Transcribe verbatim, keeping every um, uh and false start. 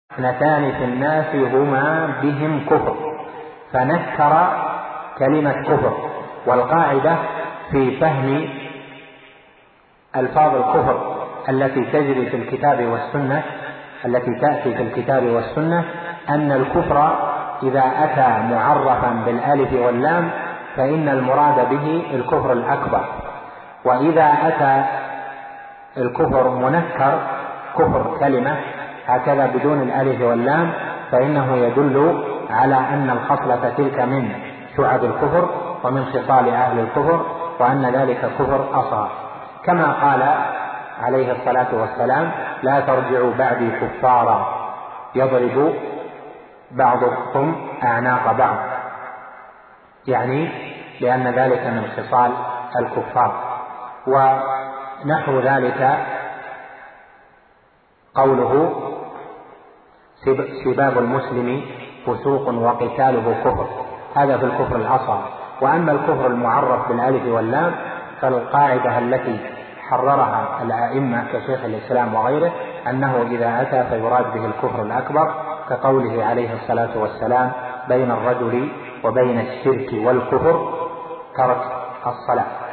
اثنتان في الناس هما بهم كفر، فنكر كلمة كفر. والقاعدة في فهم ألفاظ الكفر التي تجري في الكتاب والسنة التي تأتي في الكتاب والسنة أن الكفر إذا أتى معرفا بالألف واللام فإن المراد به الكفر الأكبر، وإذا أتى الكفر منكر كفر كلمة هكذا بدون الألف واللام فإنه يدل على أن الخصلة تلك من شعب الكفر ومن خصال أهل الكفر، وأن ذلك كفر أصغر، كما قال عليه الصلاة والسلام: لا ترجعوا بعدي كفارا يضرب بعضكم أعناق بعض، يعني لأن ذلك من خصال الكفار. ونحو ذلك قوله: سباب المسلم فسوق وقتاله كفر، هذا في الكفر الأصغر. وأما الكفر المعرف بالألف واللام فالقاعدة التي حررها الأئمة كشيخ الإسلام وغيره أنه إذا أتى فيراد به الكفر الأكبر، كقوله عليه الصلاة والسلام: بين الرجل وبين الشرك والكفر ترك الصلاة.